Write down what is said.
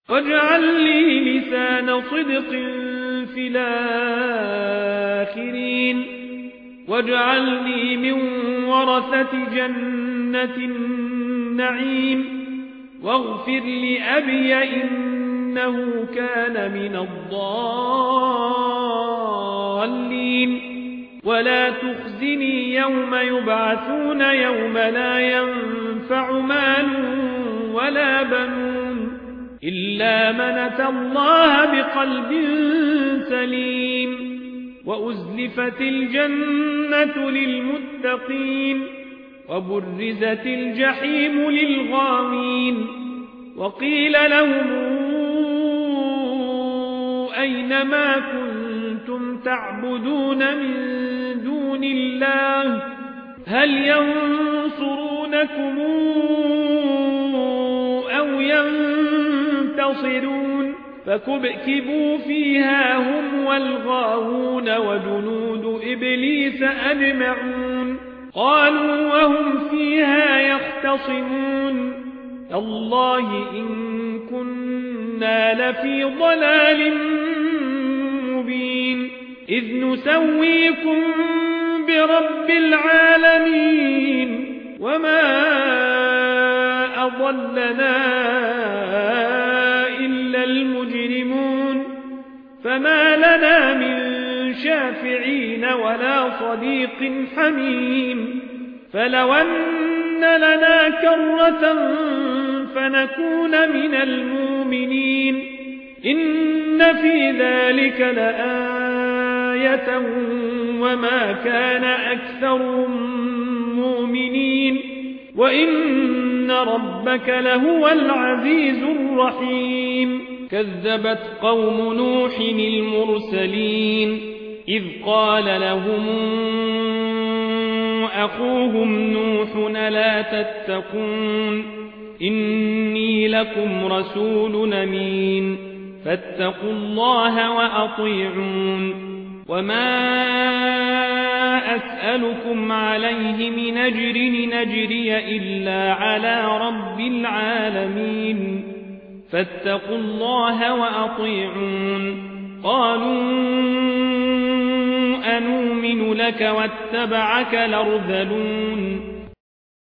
واجعل لي لسان صدق في الآخرين واجعلني من ورثة جنة النعيم واغفر لأبي إنه كان من الضالين ولا تخزني يوم يبعثون يوم لا ينفع مال ولا بنون إلا من أتى الله بقلب سليم وأزلفت الجنة للمتقين وبرزت الجحيم للغاوين وقيل لهم أين ما كنتم تعبدون من دون الله هل ينصرونكم أو ينتصرون فكبكبوا فيها هم والغاوون وجنود إبليس أجمعون قالوا وهم فيها يختصمون الله إن كنا لفي ضلال مبين إذ نسويكم برب العالمين وما أضلنا إلا المجرمون فما لنا من شافعين ولا صديق حميم فلو أن لنا كرة فنكون من المؤمنين إن في ذلك لآية وما كان أكثرهم مؤمنين وإن ربك لهو العزيز الرحيم كذبت قوم نوح المرسلين إذ قال لهم أخوهم نوح لا تتقون إني لكم رسول أمين فاتقوا الله وأطيعون وما أسألكم عليه من أجر نجري إلا على رب العالمين فاتقوا الله وأطيعون قالوا أنؤمن لك واتبعك الأرذلون